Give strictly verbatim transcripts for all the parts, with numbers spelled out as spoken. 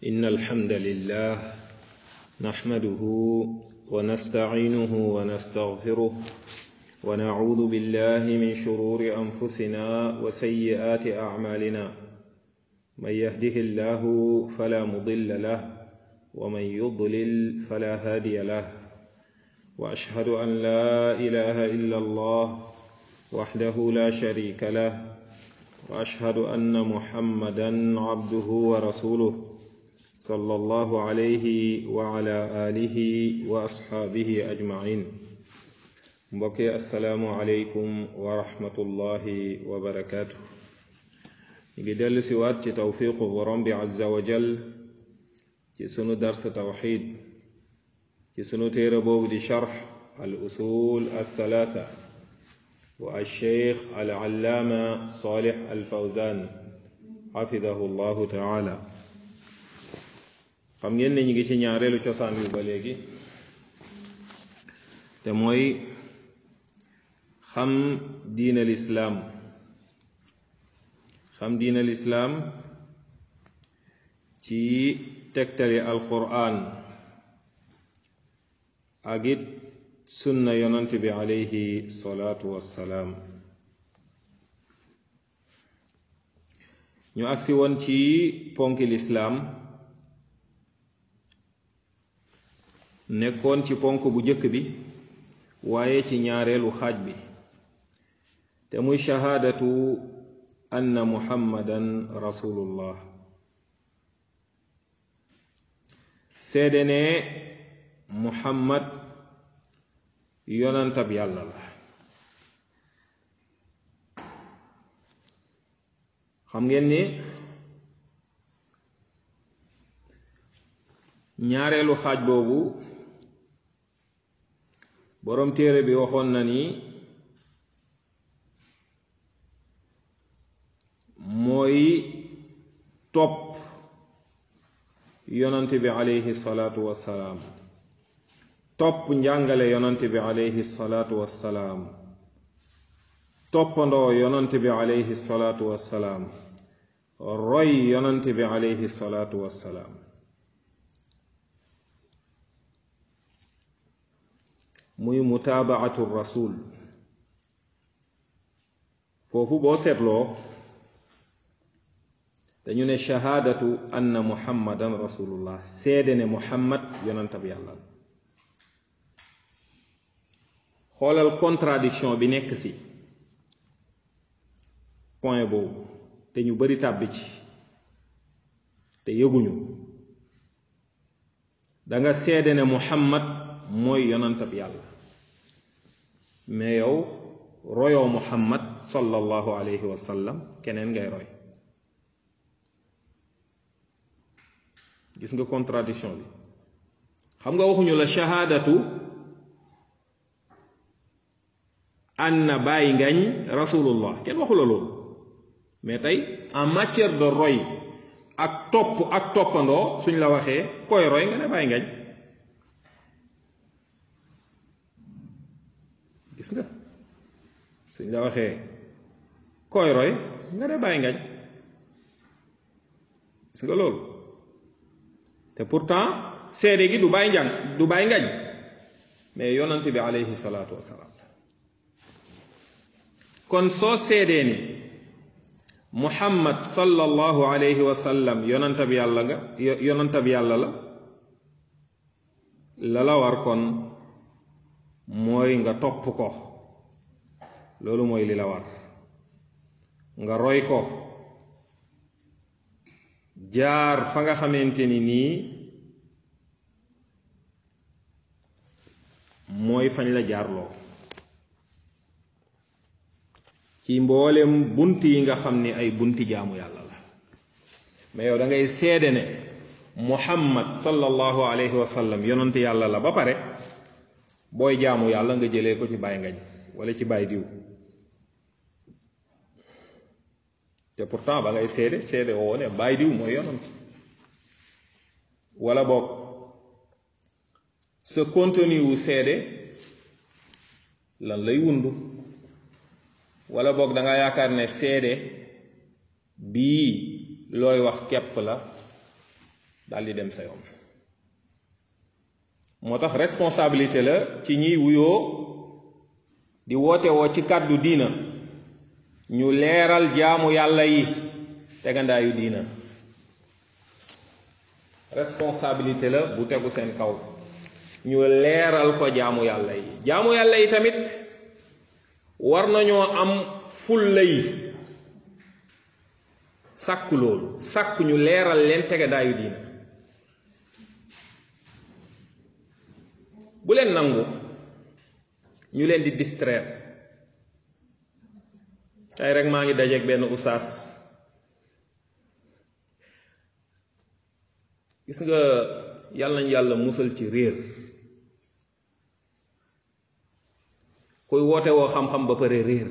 إن الحمد لله نحمده ونستعينه ونستغفره ونعوذ بالله من شرور أنفسنا وسيئات أعمالنا من يهده الله فلا مضل له ومن يضلل فلا هادي له وأشهد أن لا إله إلا الله وحده لا شريك له وأشهد أن محمدا عبده ورسوله صلى الله عليه وعلى آله وأصحابه أجمعين mbokki assalaamu aleykum wa rahmatullahi wa barakaatu. ñu ngi dellu si waat ci tawfiqu borom bi azza wa jal ci sunu dars tawxid ci sunu téere boobu di charx al usul al thalaatha wa al cheikh al allaama salih al fawzan xafidahu llahu taala. xam ngeen ne ñu ngi ci ñaareelu cosaan yu ba léegi te mooy xam diina lislaam xam diina lislaam ci tegtali alquran ak it sunna yonant bi alayhi salaatu wassalaam. ñu agsi woon ci ponki lislaam nekkoon ci ponk bu jëkk bi waaye ci ñaareelu xaaj bi te muy shahaadatu anna muhammadan rasulullah, seede ne muhammad yonantab yàlla la. xam ngeen ni ñaareelu xaaj boobu boroom téere bi waxoon na ni mooy topp yonante bi alayhi salaatu wassalaam, topp njàngale yonante bi alayhi salaatu wassalaam, toppandoo yonante bi alayhi salaatu wassalaam, roy yonante bi alayhi salaatu wassalaam. muy mutaabaatu rasul. foofu boo seetloo dañu ne shahaadatu anna muhammadan rasulullah, seede ne muhammad yonantab yàlla. xoolal contradiction bi nekk ci point boobu te ñu bari tàbbi ci te yëguñu. danga seede ne muhammad mooy yonantab yàlla, mais yow royoo muhammad sallallahu alayhi wa sallam, keneen ngay roy. gis nga contradiction bi. xam nga waxuñu la shahaadatu anna bàyyi ngañ rasulullah, kenn waxu la loolu. mais tey en matière de roy ak topp ak toppandoo suñ la waxee koy roy nga ne bàyyi ngañ. gis nga suñ la waxee koy roy nga ne bàyyi ngañ. gis nga loolu. te pourtant seede gi du bàyyi njàng du bàyyi ngañ, mais yonante bi alayhi salaatu wassalaam. kon soo seedee ni muhammad sallallahu alayhi wa sallam yonante bi yàlla nga yonante bi yàlla la la la war kon mooy nga topp ko. loolu mooy li la war. nga roy ko, jaar fa nga xamante ni nii mooy fañ la jaarloo ci mboolem bunt yi nga xam ni ay bunti jaamu yàlla la. mais yow da ngay seede ne muhammad sallallahu alayhi wa sallam yonent yàlla la ba pare booy jaamu yàlla nga jëlee ko ci baay ngañ wala ci baay diw. te pourtant ba ngay seede seede woo ne baay diw mooy yonent. wala boog sa contenu wu seede lan lay wundu. wala boog da nga yaakaar ne seede bii looy wax kepp la daal di dem sa yoon. moo tax responsabilité la ci ñiy wuyoo di woote woo ci kàddu diina ñu leeral jaamu yàlla yi tegandaayu diina. responsabilité la bu tegu seen kaw ñu leeral ko jaamu yàlla yi. jaamu yàlla yi tamit war nañoo am fulla yi sàkku loolu sàkku ñu leeral leen tegandaayu diina. bu leen nangu ñu leen di distraire. tey rek maa ngi dajeeg benn usaas gis nga yàlla nañ yàlla musal ci réer. kuy woote woo xam-xam ba pare réer.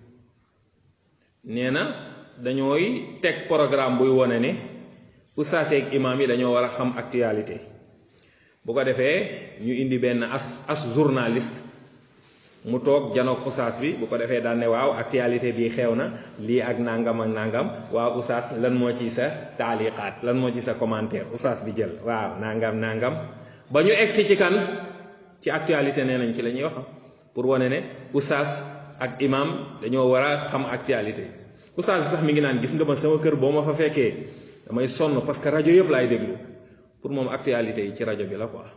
nee na dañooy teg programme buy wone ne usaas ak imaam yi dañoo war a xam actualité. bu ko defee ñu indi benn as as journaliste mu toog janoog usaas bi bu ko defee daan ne waaw actualité bi xew na lii ak nangam ak nangam waaw usaas lan moo ci sa taaliqaat lan moo ci sa commentaire usaas bi jël waaw nangam nangam ba ñu egsi ci kan ci actualité nee nañ ci la ñuy wax pour wane ne usaas ak imam dañoo war a xam actualité. usaas bi sax mi ngi naan gis nga ma sama kër boo ma fa fekkee damay sonn parce que rajo yëpp laay déglu. pour moom actualité yi ci rajo bi la quoi.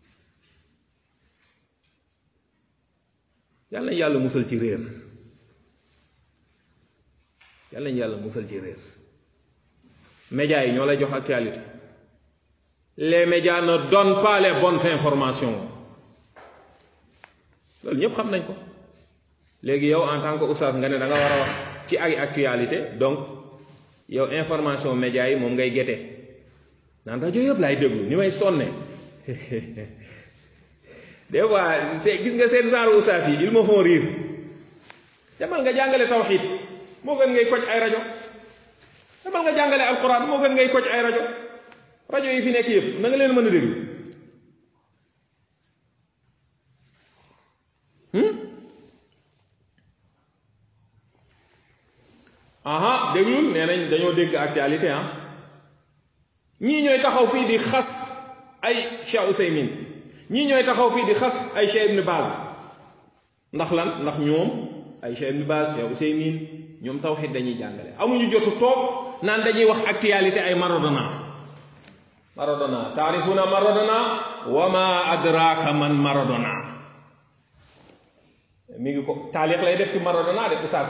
yàlla nañ yàlla musal ci réer yàlla nañ yàlla musal ci réer. médias yi ñoo lay jox actualité. les médias ne donnent pas les bonnes informations loolu ñëpp xam nañ ko. léegi yow en tant que oustaz nga ne da nga war a wax ci ay actualité donc yow information médias yi moom ngay gete. naan rajo yëpp laay déglu ni may sonne des fois c'est gis nga seen genre ustaas yi ils me font rire. demal nga jàngale tawxiid moo gën ngay koj ay rajo. demal nga jàngale alquran moo gën ngay koj ay rajo. rajo yi fi nekk yëpp na nga leen mën a déglu. aha déglul nee nañ dañoo dégg actualité ah. ñii ñooy taxaw fii di xas ay Cheikh Ousaymin ñii ñooy taxaw fii di xas ay Cheikh Ibn Baz ndax lan ndax ñoom ay Cheikh Ibn Baz Cheikh Ousaymin ñoom tawhid dañuy jàngale amuñu jotu toog naan dañuy wax actualité ay Maradona. Maradona taarifuna Maradona wa ma adraka man Maradona mi ngi ko taaliq lay def ci Maradona de oustaz.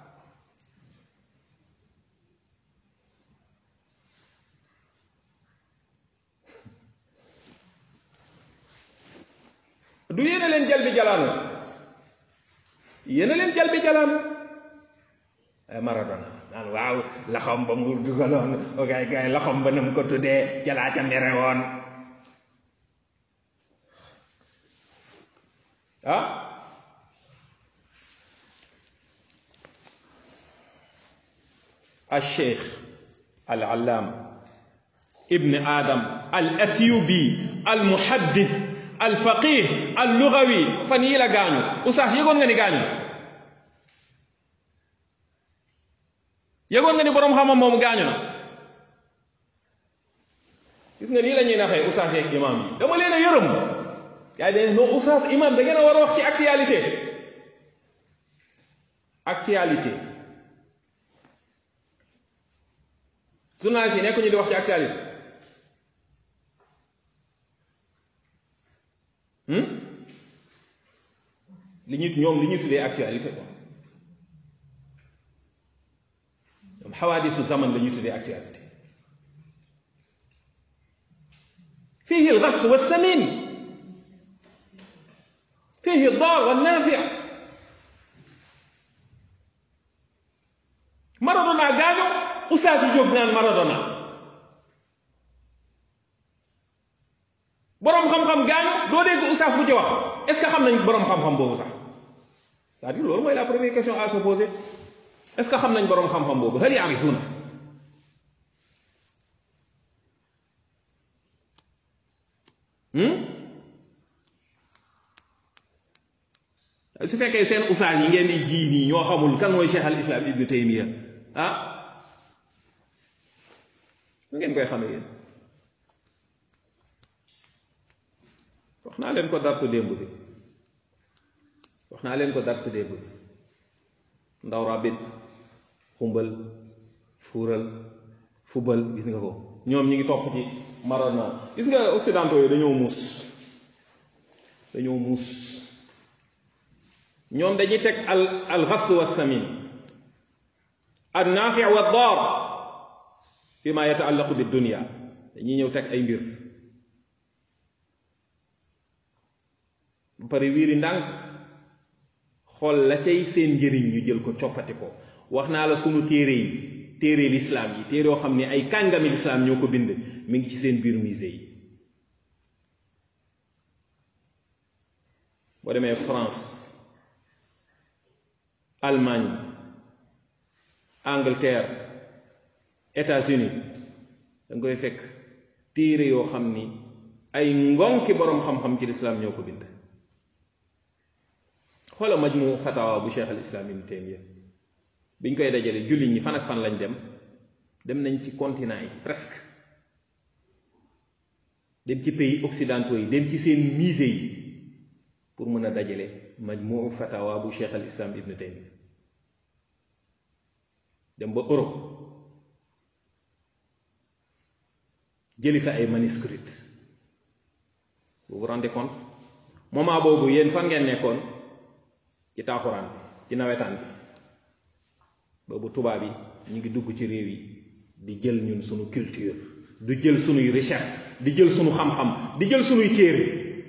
du yéen a leen jal bi jalaan yéen a leen jal bi jalaan Maradona naan waaw laxam ba mu dugaloon gaay gaay laxam ba nam ko tuddee jalaa ca mere woon ah al cheikh al allaama ibn adam al athiyubi al muhaddith al faqih al lugawi fan yii la gaañu oustaz yëgoon nga ni gaañu yëgoon nga ni boroom xam-xam moomu gaañu na gis nga nii la ñuy naxee oustaz yeeg imam yi dama leen a yërëm yaa ngi non oustaz imam da ngeen a war a wax ci actualité actualité journaliste yi nekkuñu di wax ci actualité li ñu ñoom li ñu tuddee actualité quoi ñoom xawaadisu zaman la ñu tuddee actualité fihi al-ghasb was-samin fihi ad-dar wan-nafi' Maradona gaañu oustaz yi jóg naan Maradona boroom xam-xam gaañu doo dégg oustaz bu ci wax est-ce que xam nañ boroom xam-xam boobu sax c'est-à-dire loolu mooy la première question à se poser est-ce que xam nañ boroom xam-xam boobu hal ya'rifuna su fekkee seen oustaz yi ngeen di ji nii ñoo xamul kan mooy Cheikh al Islam Ibn Taymiya ah nu ngeen koy xamee yéen wax naa leen ko darsu démb bi wax naa leen ko darsu démb bi ndaw rabit xumbal fuural fubal gis nga ko ñoom ñi ngi topp ci Maradona gis nga occidentaux yooyu dañoo muus dañoo muus ñoom dañuy teg al al ghafs wa samin an nafi' wa dar fi ma yataallaqu bid dunya dañuy ñëw teg ay mbir ba pare wiiri ndànk xool la cay seen njëriñ ñu jël ko coppati ko wax naa la sunu téere yi téere lislaam yi téere yoo xam ne ay kàngami lislaam ñoo ko bind mi ngi ci seen biir musée yi boo demee France Allemagne Angleterre États-Unis da nga koy fekk téere yoo xam ni ay ngonki boroom xam-xam ci lislaam ñoo ko bind xoola majmu fatawa bu cheikh al islam ibn Taymiya biñ koy dajale jullit ñi fan ak fan lañ dem dem nañ ci continent yi presque dem ci pays occidentaux yi dem ci seen musée yi pour mën a dajale majmu fatawa bu cheikh al islam ibn Taymiya dem ba Europe jëli fa ay manuscrits vous vous rendez compte moment boobu yéen fan ngeen nekkoon ci taaxuraan bi ci nawetaan bi boobu tubaab yi ñu ngi dugg ci réew yi di jël ñun sunu culture di jël sunuy recherche di jël sunu xam-xam di jël sunuy téere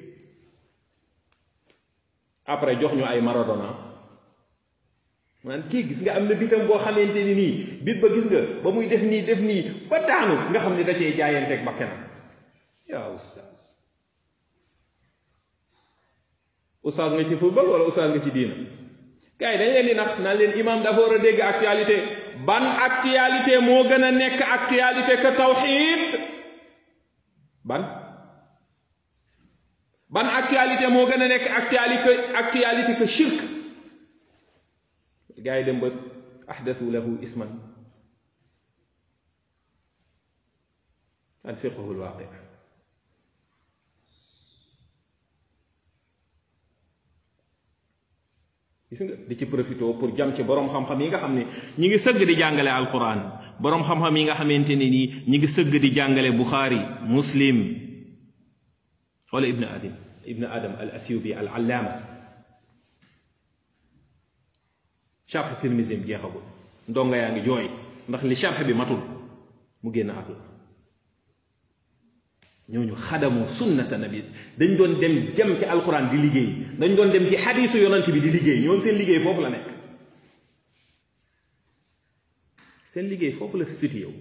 après jox ñu ay Maradona man kii gis nga am na bitam boo xamante ni nii bit ba gis nga ba muy def nii def nii ba daanu nga xam ne da cee jaayanteeg bakkanam yaa oustaz oustaz nga ci football wala oustaz nga ci diina gars yi dañ leen di nax naan leen imam dafa war a dégg actualité ban actualité moo gën a nekk actualité que tawxiid ban ban actualité moo gën a nekk actualité actualité que shirk gars yi dem ba ahdathu lahu isman al fiqhu al waaqi gis nga di ci profité pour jam ci borom xam-xam yi nga xam ne ñi ngi sëgg di jàngale alquran borom xam-xam yi nga xamante ne nii ñi ngi sëgg di jàngale Bukhari Muslim wala ibn adam ibn adam al athiobi al allama sharh Tirmisi jeexagul ndonga yaa ngi jooy ndax li sharh bi matul mu génn àdduna ñooñu xadamu sunnata nabi dañ doon dem jëm ci alquran di liggéey dañ doon dem ci xadiisu yonant bi di liggéey ñoom seen liggéey foofu la nekk seen liggéey foofu la fi suti yow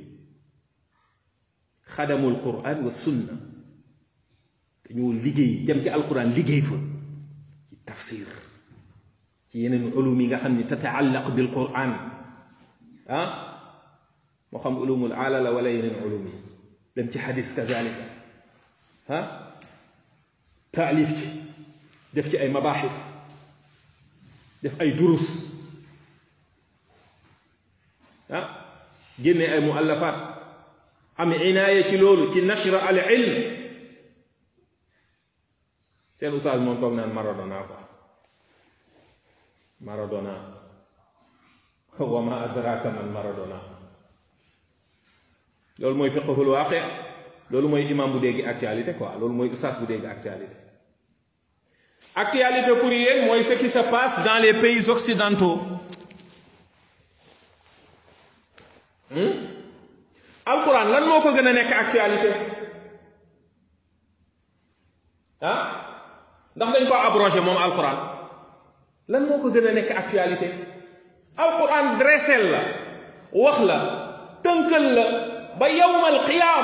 xadamul quran wa sunna dañoo liggéey dem ci alquran liggéey fa ci tafsir ci yeneen ulum yi nga xam ni tataallaq bil quran ah moo xam ulumul ala la wala yeneen ulum yi dem ci xadis kazalika ah taalif ci def ci ay mabaaxis def ay durus ah génne ay muallafaat am inaaya ci loolu ci nashra al ilm seen ustaas moom toog naan Maradona quoi Maradona wa ma adraka man Maradona loolu mooy fiqhul waaqi loolu mooy imam bu dégg actualité quoi loolu mooy ustaas bu dégg actualité actualité pour yéen mooy ce qui se passe dans les pays occidentaux alquran lan moo ko gën a nekk actualité ah ndax dañ ko abrogé moom alquran lan moo ko gën a nekk actualité alquran dressel la wax la tënkal la ba yawmal qiyaam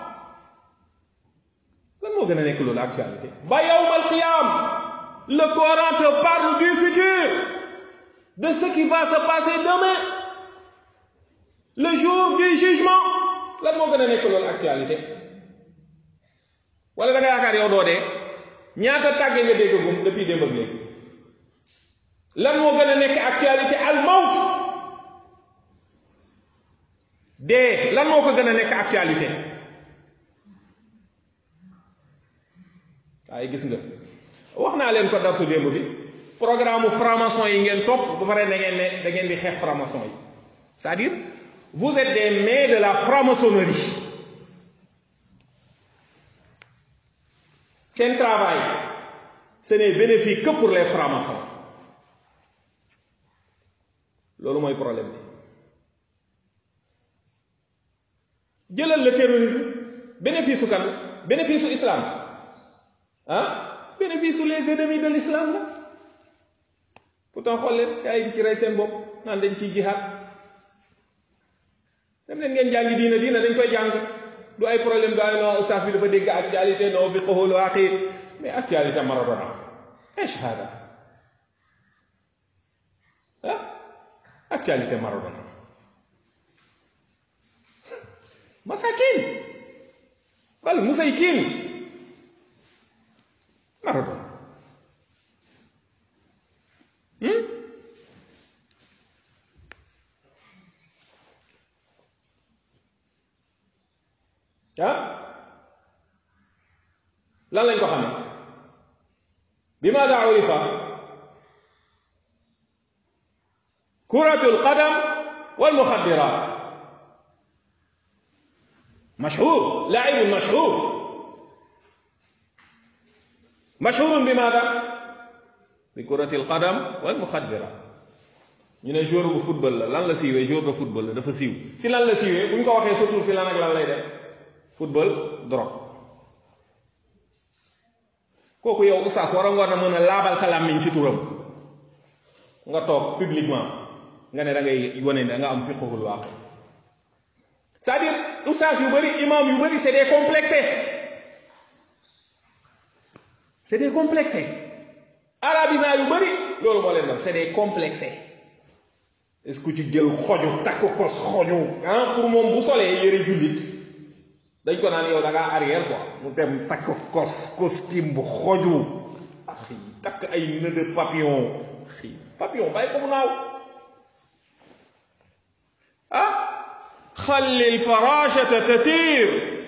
lan moo gën a nekk loolu actualité ba yawmal qiyaam le Coran te parle du futur de ce qui va se passer demain le jour du jugement lan moo gën a nekk loolu actualité wala da nga yaakaar yow doo dee ñaata tàgge nga dégg gum depuis démb ak léegi lan moo gën a nekk actualité al mawt dee lan moo ko gën a nekk actualité waaye gis nga wax naa leen ko darsu démb bi programme franc-maçon yi ngeen topp ba pare da ngeen ne da ngeen di xeex franc-maçon yi c'est-à-dire vous êtes des mains de la franc-maçonnerie seen travail ce n'est bénéfique que pour les francs-maçons loolu mooy problème bi jëlal le terrorisme bénéfice su kan bénéfice su islam ah bénéfice su les ennemis de l'islam la pourtant xool leen gaa yi di ci rey seen bopp naan dañ ciy jihaad dem leen ngeen jàngi diina diina dañ koy jàng du ay problème du ay non oustaz bi dafa dégg actualité non fiqhul waaqi mais actualité Maradona ايش هذا ah actualité Maradona masakin bal musaykin Maradona hmm? ah lan lañ ko xamee بماذا عرف كرة القدم والمخدرات مشهور لاعب مشهور مشهور بماذا بكرة القدم والمخدرات ñu ne joueur bu football la lan la siiwee joueur de football la dafa siiw si lan la siiwee bu ñu ko waxee surtout si lan ak lan lay def football drogue kooku yow oustaz war a ngoon a mën a laabal sa làmmiñ ci turam nga toog publiquement nga ne da ngay wane ne da nga am fiqhul waaqi c'est-à-dire oustaz yu bëri imam yu bëri c'est des complexés c'est des complexés arabisants yu bëri loolu moo leen def c'est des complexés est-ce que ci jël xoju takk kos xoju ah pour moom bu solee yëre jullit dañ ko naan yow da ngaa arrière quoi mu dem takk kos costume bu xoju axi takk ay nœud de papillon axi papillon bàyyi ko mu naaw ah xalli lfarashata tatir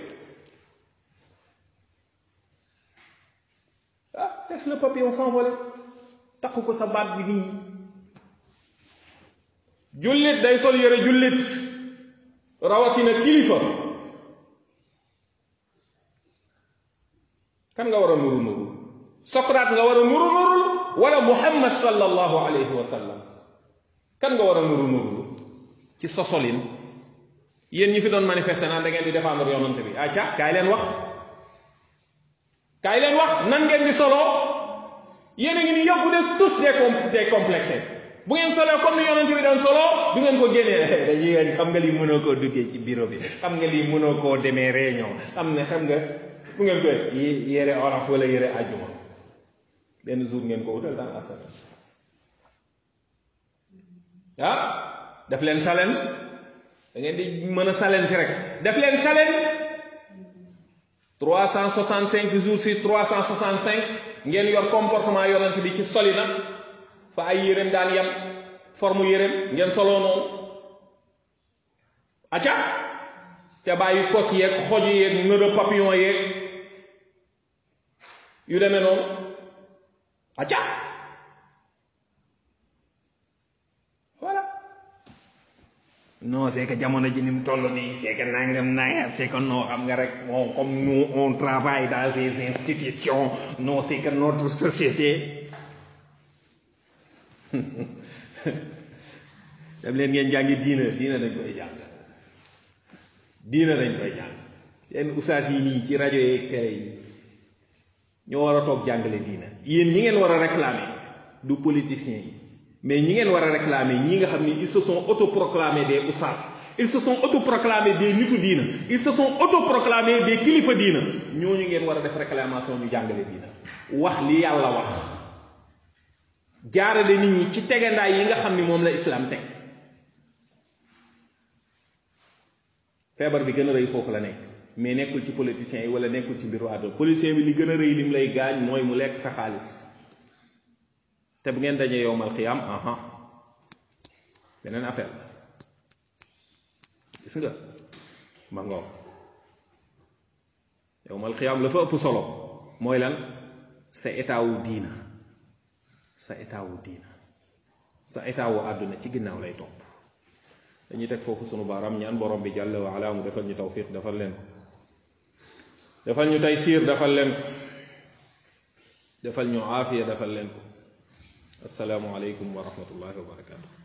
ah laisse le papillon s'envoler takk ko sa baat bi nii jullit day sol yëre jullit rawatina kilifa kan nga war a nuru nuru Socrate nga war a nuru nuru wala Muhammad sallallahu alayhi wa sallam kan nga war a nuru nuru ci sosolin yéen ñi fi doon manifester naan da ngeen di défendre yonante bi acca kaay leen wax kaay leen wax nan ngeen di solo yéen a ngi ni yóbbu de tous des des complexés bu ngeen solo comme ni yonante bi daan solo du ngeen ko génnee dañuy xam nga lii mënoo koo duggee ci bureau bi xam nga lii mënoo koo demee réunion xam ne xam nga bu ngeen koy yére olof wala yére àjjuma benn jour ngeen ko wutal dans la semaine ah def leen challenge da ngeen di mën a challenge rek def leen challenge trois cent soixante cinq jours sur trois cent soixante cinq ngeen yor comportement yonent bi ci solina fa ay yéreem daan yam forme yéreem ngeen soloo noonu acca te bàyyi kos yeeg xoj yeeg nœud de papillon yeeg yu demee noonu acca voilà non c'est que jamono ji ni mu toll nii c'est que nangam nanga c'est que non xam nga rek bon comme nous on travaille dans ces institutions non c'est que notre société dem leen ngeen jàngi diina diina dañ koy jàng diina dañ koy jàng yenn ustaas yi nii ci rajo yeeg télé yi ñoo war a toog jàngale diina yéen ñi ngeen war a réclamer du politiciens yi mais ñi ngeen war a réclamer ñi nga xam ni ils se sont autoproclamés des ustaas ils se sont autoproclamés des nitu diina ils se sont autoproclamés des kilifa diina ñooñu ngeen war a def réclamation ñu jàngale diina wax li yàlla wax jaarale nit ñi ci tegandaay yi nga xam ni moom la islam teg feebar bi gën a rëy foofu la nekk mais nekkul ci politiciens yi wala nekkul ci mbiru àdduna politicien bi li gën a rëy lim lay gaañ mooy mu lekk sa xaalis te bu ngeen dajee yowmal xiyaam aha beneen affaire gis nga ma ngoom yowmal xiyaam la fa ëpp solo mooy lan sa état wu diina sa état wu diina sa état wu àdduna ci ginnaaw lay topp. dañuy teg foofu sunu baaraam ñaan borom bi jàll wa ala mu defal ñu tawfiq defal leen ko defal ñu taysiir defal leen ko defal ñu aafiya defal leen ko assalaamu aleykum wa rahmatullahi wa barakatuh